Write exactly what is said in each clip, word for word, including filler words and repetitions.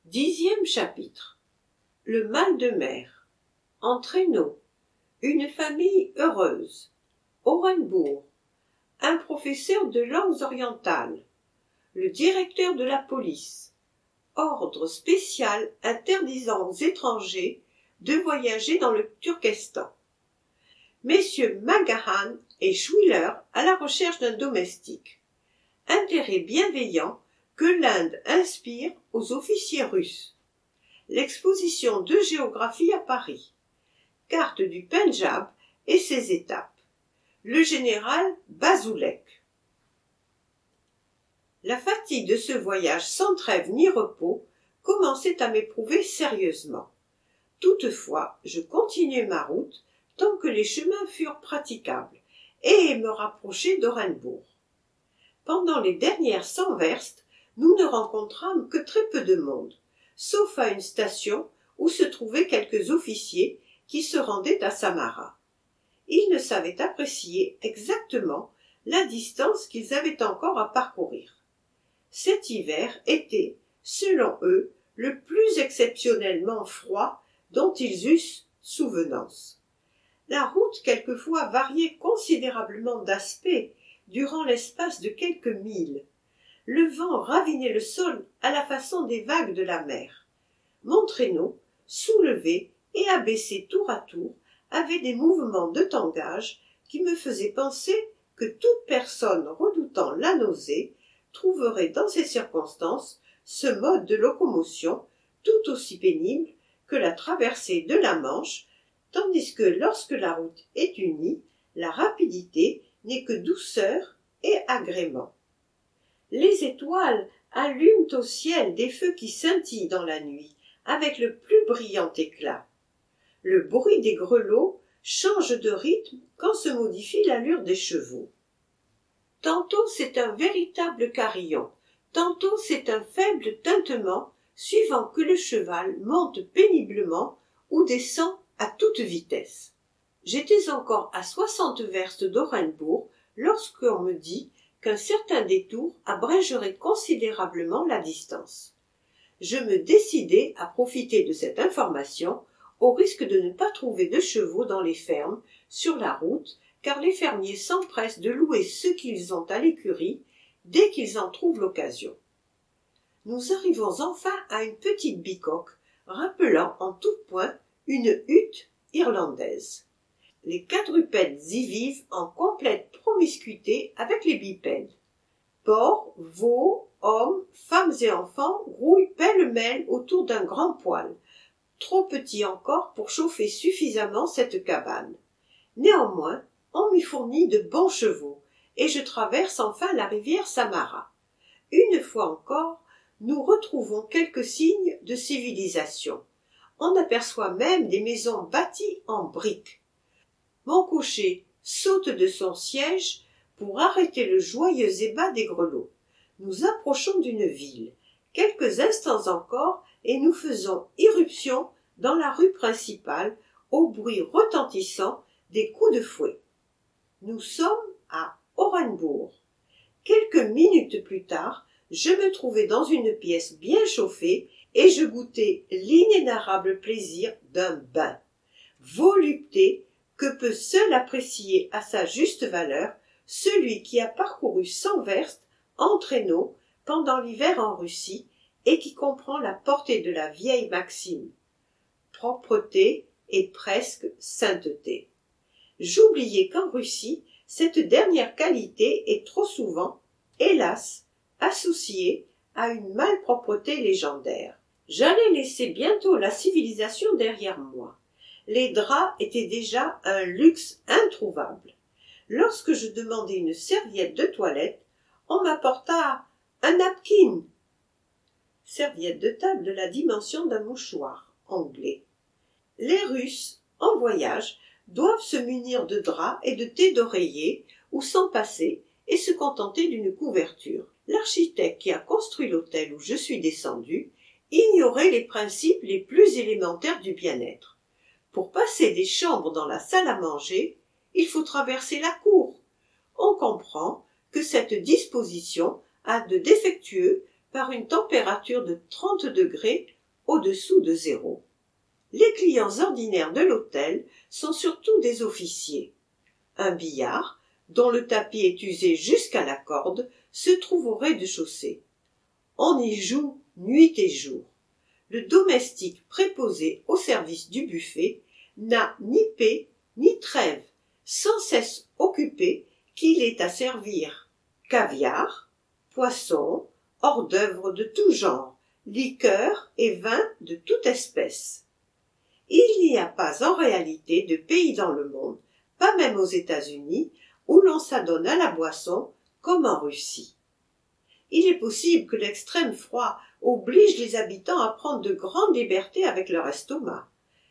Dixième chapitre. Le mal de mer. En traîneau. Une famille heureuse. Orenbourg. Un professeur de langues orientales. Le directeur de la police. Ordre spécial interdisant aux étrangers de voyager dans le Turkestan. Messieurs Magahan et Schuyler à la recherche d'un domestique. Intérêt bienveillant que l'Inde inspire aux officiers russes. L'exposition de géographie à Paris. Carte du Pendjab et ses étapes. Le général Bazoulek. La fatigue de ce voyage sans trêve ni repos commençait à m'éprouver sérieusement. Toutefois, je continuai ma route tant que les chemins furent praticables et me rapprochai d'Orenbourg. Pendant les dernières cent verstes, nous ne rencontrâmes que très peu de monde, sauf à une station où se trouvaient quelques officiers qui se rendaient à Samara. Ils ne savaient apprécier exactement la distance qu'ils avaient encore à parcourir. Cet hiver était, selon eux, le plus exceptionnellement froid dont ils eussent souvenance. La route quelquefois variait considérablement d'aspect durant l'espace de quelques milles. Le vent ravinait le sol à la façon des vagues de la mer. Mon traîneau, soulevé et abaissé tour à tour, avait des mouvements de tangage qui me faisaient penser que toute personne redoutant la nausée trouverait dans ces circonstances ce mode de locomotion tout aussi pénible que la traversée de la Manche, tandis que lorsque la route est unie, la rapidité n'est que douceur et agrément. Les étoiles allument au ciel des feux qui scintillent dans la nuit, avec le plus brillant éclat. Le bruit des grelots change de rythme quand se modifie l'allure des chevaux. Tantôt c'est un véritable carillon, tantôt c'est un faible tintement, suivant que le cheval monte péniblement ou descend à toute vitesse. J'étais encore à soixante verstes d'Orenbourg lorsqu'on me dit qu'un certain détour abrégerait considérablement la distance. Je me décidai à profiter de cette information, au risque de ne pas trouver de chevaux dans les fermes, sur la route, car les fermiers s'empressent de louer ceux qu'ils ont à l'écurie dès qu'ils en trouvent l'occasion. Nous arrivons enfin à une petite bicoque, rappelant en tout point une hutte irlandaise. Les quadrupèdes y vivent en complète promiscuité avec les bipèdes. Porcs, veaux, hommes, femmes et enfants grouillent pêle-mêle autour d'un grand poêle, trop petit encore pour chauffer suffisamment cette cabane. Néanmoins, on m'y fournit de bons chevaux, et je traverse enfin la rivière Samara. Une fois encore, nous retrouvons quelques signes de civilisation. On aperçoit même des maisons bâties en briques. Mon cocher saute de son siège pour arrêter le joyeux ébat des grelots. Nous approchons d'une ville. Quelques instants encore et nous faisons irruption dans la rue principale au bruit retentissant des coups de fouet. Nous sommes à Orenbourg. Quelques minutes plus tard, je me trouvais dans une pièce bien chauffée et je goûtais l'inénarrable plaisir d'un bain. Volupté que peut seul apprécier à sa juste valeur celui qui a parcouru cent verstes en traîneau pendant l'hiver en Russie et qui comprend la portée de la vieille maxime. Propreté et presque sainteté. J'oubliais qu'en Russie, cette dernière qualité est trop souvent, hélas, associée à une malpropreté légendaire. J'allais laisser bientôt la civilisation derrière moi. Les draps étaient déjà un luxe introuvable. Lorsque je demandai une serviette de toilette, on m'apporta un napkin, serviette de table de la dimension d'un mouchoir anglais. Les Russes, en voyage, doivent se munir de draps et de thé d'oreiller ou s'en passer et se contenter d'une couverture. L'architecte qui a construit l'hôtel où je suis descendu ignorait les principes les plus élémentaires du bien-être. Pour passer des chambres dans la salle à manger, il faut traverser la cour. On comprend que cette disposition a de défectueux par une température de trente degrés au-dessous de zéro. Les clients ordinaires de l'hôtel sont surtout des officiers. Un billard, dont le tapis est usé jusqu'à la corde, se trouve au rez-de-chaussée. On y joue nuit et jour. Le domestique préposé au service du buffet n'a ni paix ni trêve, sans cesse occupé qu'il est à servir caviar, poisson, hors-d'œuvre de tout genre, liqueurs et vins de toute espèce. Il n'y a pas en réalité de pays dans le monde, pas même aux États-Unis, où l'on s'adonne à la boisson comme en Russie. Il est possible que l'extrême froid oblige les habitants à prendre de grandes libertés avec leur estomac,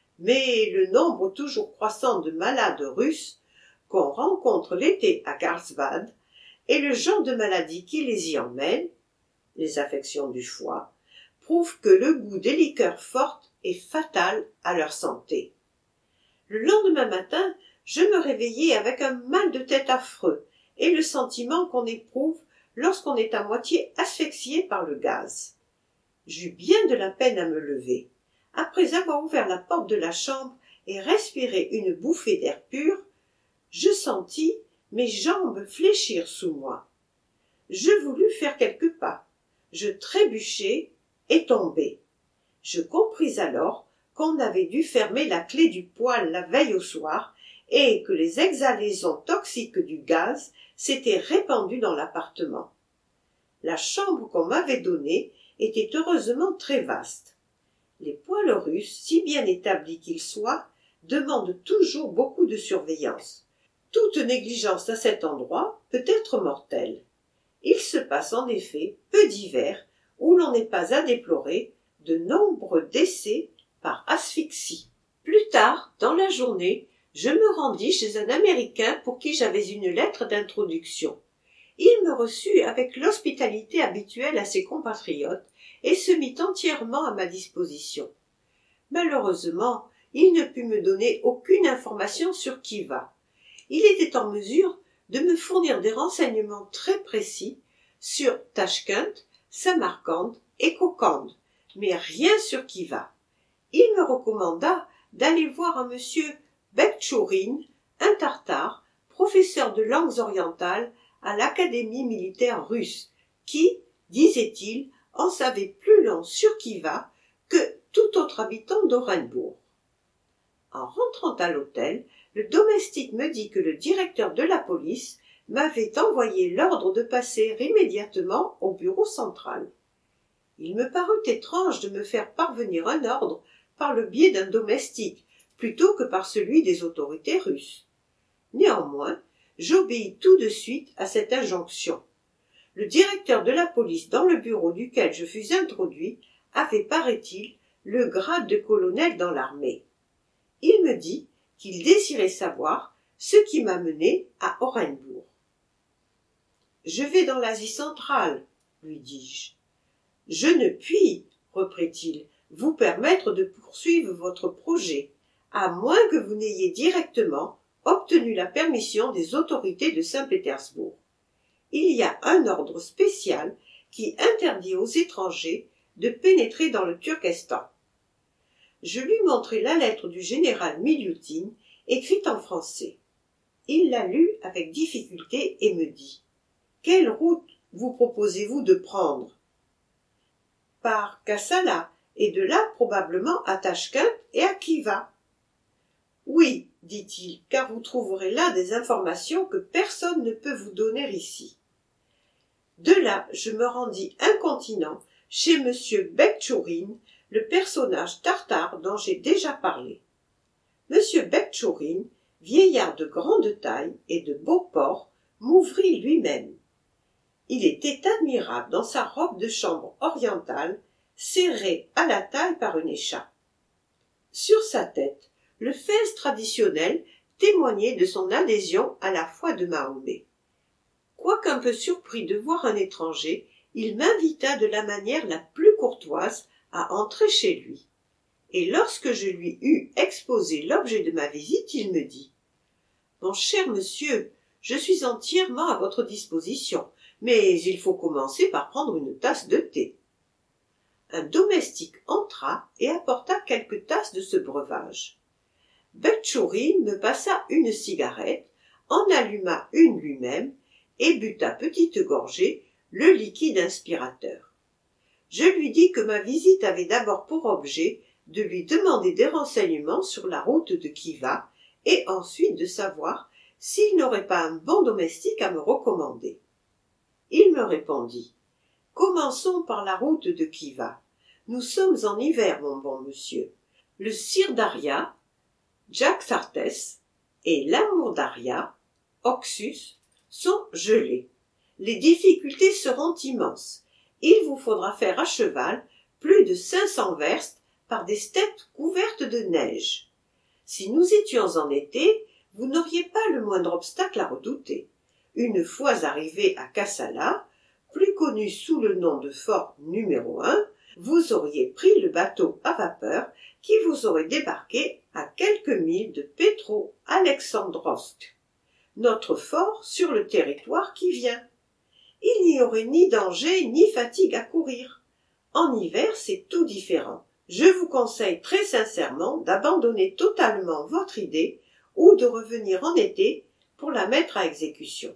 mais le nombre toujours croissant de malades russes qu'on rencontre l'été à Carlsbad et le genre de maladie qui les y emmène, les affections du foie, prouve que le goût des liqueurs fortes est fatal à leur santé. Le lendemain matin, je me réveillai avec un mal de tête affreux et le sentiment qu'on éprouve lorsqu'on est à moitié asphyxié par le gaz. J'eus bien de la peine à me lever. Après avoir ouvert la porte de la chambre et respiré une bouffée d'air pur, je sentis mes jambes fléchir sous moi. Je voulus faire quelques pas. Je trébuchai et tombai. Je compris alors qu'on avait dû fermer la clé du poêle la veille au soir et que les exhalaisons toxiques du gaz s'étaient répandues dans l'appartement. La chambre qu'on m'avait donnée était heureusement très vaste. Les poêles russes, si bien établis qu'ils soient, demandent toujours beaucoup de surveillance. Toute négligence à cet endroit peut être mortelle. Il se passe en effet peu d'hivers où l'on n'est pas à déplorer de nombreux décès par asphyxie. Plus tard, dans la journée, je me rendis chez un Américain pour qui j'avais une lettre d'introduction. Il me reçut avec l'hospitalité habituelle à ses compatriotes et se mit entièrement à ma disposition. Malheureusement, il ne put me donner aucune information sur Khiva. Il était en mesure de me fournir des renseignements très précis sur Tachkent, Samarcande et Kokand, mais rien sur Khiva. Il me recommanda d'aller voir un monsieur Bekchourine, un Tartare, professeur de langues orientales à l'Académie militaire russe, qui, disait-il, en savait plus long sur Khiva que tout autre habitant d'Orenbourg. En rentrant à l'hôtel, le domestique me dit que le directeur de la police m'avait envoyé l'ordre de passer immédiatement au bureau central. Il me parut étrange de me faire parvenir un ordre par le biais d'un domestique, plutôt que par celui des autorités russes. Néanmoins, j'obéis tout de suite à cette injonction. Le directeur de la police dans le bureau duquel je fus introduit avait, paraît-il, le grade de colonel dans l'armée. Il me dit qu'il désirait savoir ce qui m'a mené à Orenbourg. « Je vais dans l'Asie centrale, lui dis-je. « Je ne puis, reprit-il, vous permettre de poursuivre votre projet, à moins que vous n'ayez directement obtenu la permission des autorités de Saint-Pétersbourg. Il y a un ordre spécial qui interdit aux étrangers de pénétrer dans le Turkestan. » Je lui montrai la lettre du général Milioutin, écrite en français. Il la lut avec difficulté et me dit « Quelle route vous proposez-vous de prendre ?»« Par Kassala, et de là probablement à Tachkent et à Khiva. »« Oui, dit-il, car vous trouverez là des informations que personne ne peut vous donner ici. » De là, je me rendis incontinent chez M. Bekchourine, le personnage tartare dont j'ai déjà parlé. M. Bekchourine, vieillard de grande taille et de beau port, m'ouvrit lui-même. Il était admirable dans sa robe de chambre orientale, serrée à la taille par une écharpe. Sur sa tête, le fez traditionnel témoignait de son adhésion à la foi de Mahomet. Quoiqu'un peu surpris de voir un étranger, il m'invita de la manière la plus courtoise à entrer chez lui. Et lorsque je lui eus exposé l'objet de ma visite, il me dit « Mon cher monsieur, je suis entièrement à votre disposition, mais il faut commencer par prendre une tasse de thé. » un domestique entra et apporta quelques tasses de ce breuvage. Bechtourine me passa une cigarette, en alluma une lui-même et but à petites gorgées le liquide inspirateur. Je lui dis que ma visite avait d'abord pour objet de lui demander des renseignements sur la route de Khiva et ensuite de savoir s'il n'aurait pas un bon domestique à me recommander. Il me répondit « Commençons par la route de Khiva. Nous sommes en hiver, mon bon monsieur. Le sire d'Aria, Jaxartes, et l'amour d'Aria, Oxus, sont gelés. Les difficultés seront immenses. Il vous faudra faire à cheval plus de cinq cents verstes par des steppes couvertes de neige. Si nous étions en été, vous n'auriez pas le moindre obstacle à redouter. Une fois arrivé à Kassala, plus connu sous le nom de fort numéro un, vous auriez pris le bateau à vapeur qui vous aurait débarqué à quelques milles de Petro-Alexandrovsk, notre fort sur le territoire qui vient. Il n'y aurait ni danger ni fatigue à courir. En hiver, c'est tout différent. Je vous conseille très sincèrement d'abandonner totalement votre idée ou de revenir en été pour la mettre à exécution.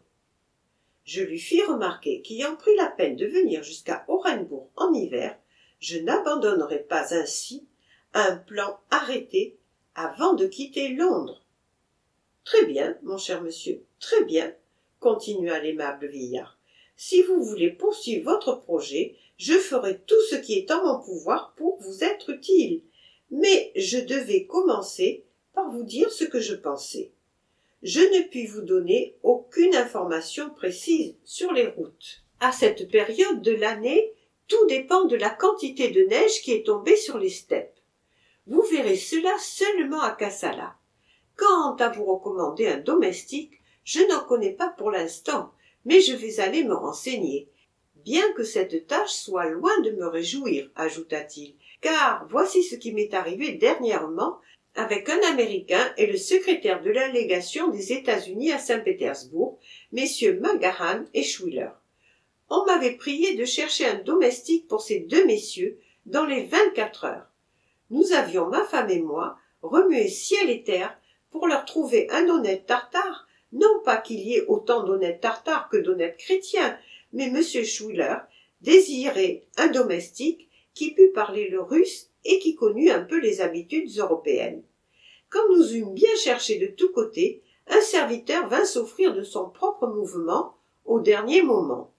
Je lui fis remarquer qu'ayant pris la peine de venir jusqu'à Orenbourg en hiver, je n'abandonnerai pas ainsi un plan arrêté avant de quitter Londres. « Très bien, mon cher monsieur, très bien, » continua l'aimable vieillard. « Si vous voulez poursuivre votre projet, je ferai tout ce qui est en mon pouvoir pour vous être utile. Mais je devais commencer par vous dire ce que je pensais. Je ne puis vous donner aucune information précise sur les routes. À cette période de l'année, tout dépend de la quantité de neige qui est tombée sur les steppes. Vous verrez cela seulement à Kassala. Quant à vous recommander un domestique, je n'en connais pas pour l'instant, mais je vais aller me renseigner. Bien que cette tâche soit loin de me réjouir, ajouta-t-il, car voici ce qui m'est arrivé dernièrement avec un Américain et le secrétaire de la légation des États-Unis à Saint-Pétersbourg, messieurs Magahan et Schuyler. On m'avait prié de chercher un domestique pour ces deux messieurs dans les vingt-quatre heures. Nous avions, ma femme et moi, remué ciel et terre pour leur trouver un honnête tartare, non pas qu'il y ait autant d'honnêtes tartares que d'honnêtes chrétiens, mais M. Schuyler désirait un domestique qui pût parler le russe et qui connût un peu les habitudes européennes. Quand nous eûmes bien cherché de tous côtés, un serviteur vint s'offrir de son propre mouvement au dernier moment.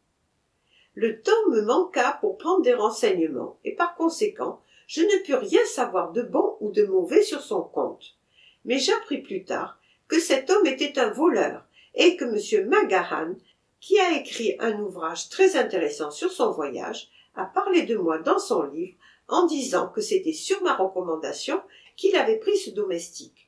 Le temps me manqua pour prendre des renseignements, et par conséquent, je ne pus rien savoir de bon ou de mauvais sur son compte. Mais j'appris plus tard que cet homme était un voleur, et que M. Magahan, qui a écrit un ouvrage très intéressant sur son voyage, a parlé de moi dans son livre en disant que c'était sur ma recommandation qu'il avait pris ce domestique.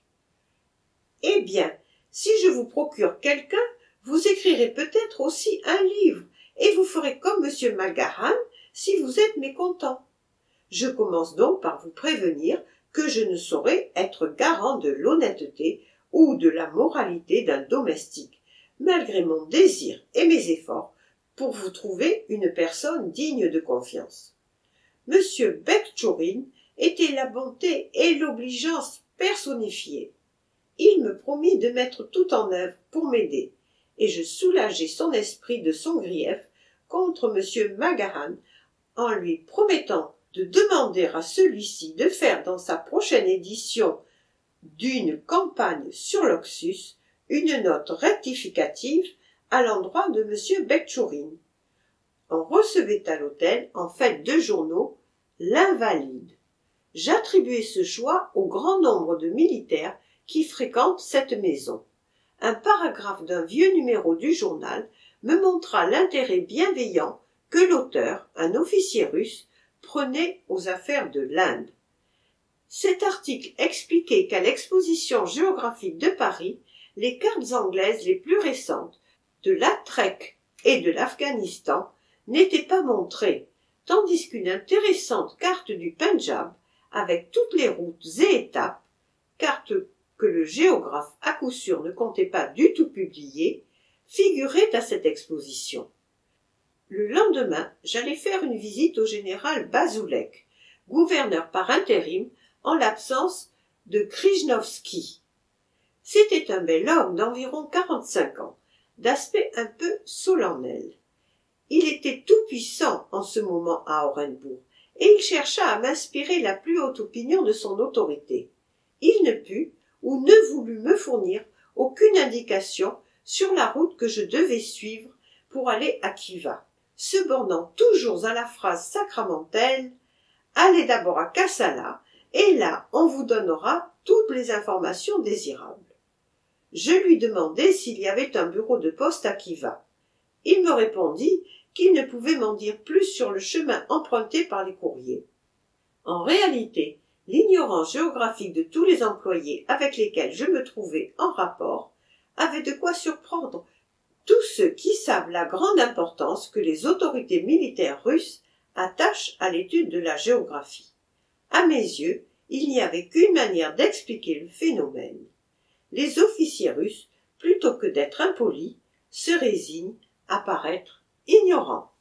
Eh bien, si je vous procure quelqu'un, vous écrirez peut-être aussi un livre, et vous ferez comme M. Magahan si vous êtes mécontent. Je commence donc par vous prévenir que je ne saurais être garant de l'honnêteté ou de la moralité d'un domestique, malgré mon désir et mes efforts pour vous trouver une personne digne de confiance. Monsieur Bechtourine était la bonté et l'obligeance personnifiées. Il me promit de mettre tout en œuvre pour m'aider, et je soulageai son esprit de son grief contre M. Magahan en lui promettant de demander à celui-ci de faire dans sa prochaine édition d'une campagne sur l'Oxus une note rectificative à l'endroit de M. Bechtourine. On recevait à l'hôtel, en fait de journaux, l'Invalide. J'attribuai ce choix au grand nombre de militaires qui fréquentent cette maison. Un paragraphe d'un vieux numéro du journal me montra l'intérêt bienveillant que l'auteur, un officier russe, prenait aux affaires de l'Inde. Cet article expliquait qu'à l'exposition géographique de Paris, les cartes anglaises les plus récentes de l'Atrek et de l'Afghanistan n'étaient pas montrées, tandis qu'une intéressante carte du Pendjab, avec toutes les routes et étapes, carte que le géographe à coup sûr ne comptait pas du tout publier, figurait à cette exposition. Le lendemain, j'allais faire une visite au général Bazoulek, gouverneur par intérim en l'absence de Krzyżanowski. C'était un bel homme d'environ quarante-cinq ans, d'aspect un peu solennel. Il était tout-puissant en ce moment à Orenbourg, et il chercha à m'inspirer la plus haute opinion de son autorité. Il ne put ou ne voulut me fournir aucune indication sur la route que je devais suivre pour aller à Khiva, se bornant toujours à la phrase sacramentelle « Allez d'abord à Kassala, et là on vous donnera toutes les informations désirables ». Je lui demandai s'il y avait un bureau de poste à Khiva. Il me répondit qu'il ne pouvait m'en dire plus sur le chemin emprunté par les courriers. En réalité, l'ignorance géographique de tous les employés avec lesquels je me trouvais en rapport avait de quoi surprendre tous ceux qui savent la grande importance que les autorités militaires russes attachent à l'étude de la géographie. À mes yeux, il n'y avait qu'une manière d'expliquer le phénomène. Les officiers russes, plutôt que d'être impolis, se résignent à paraître ignorants.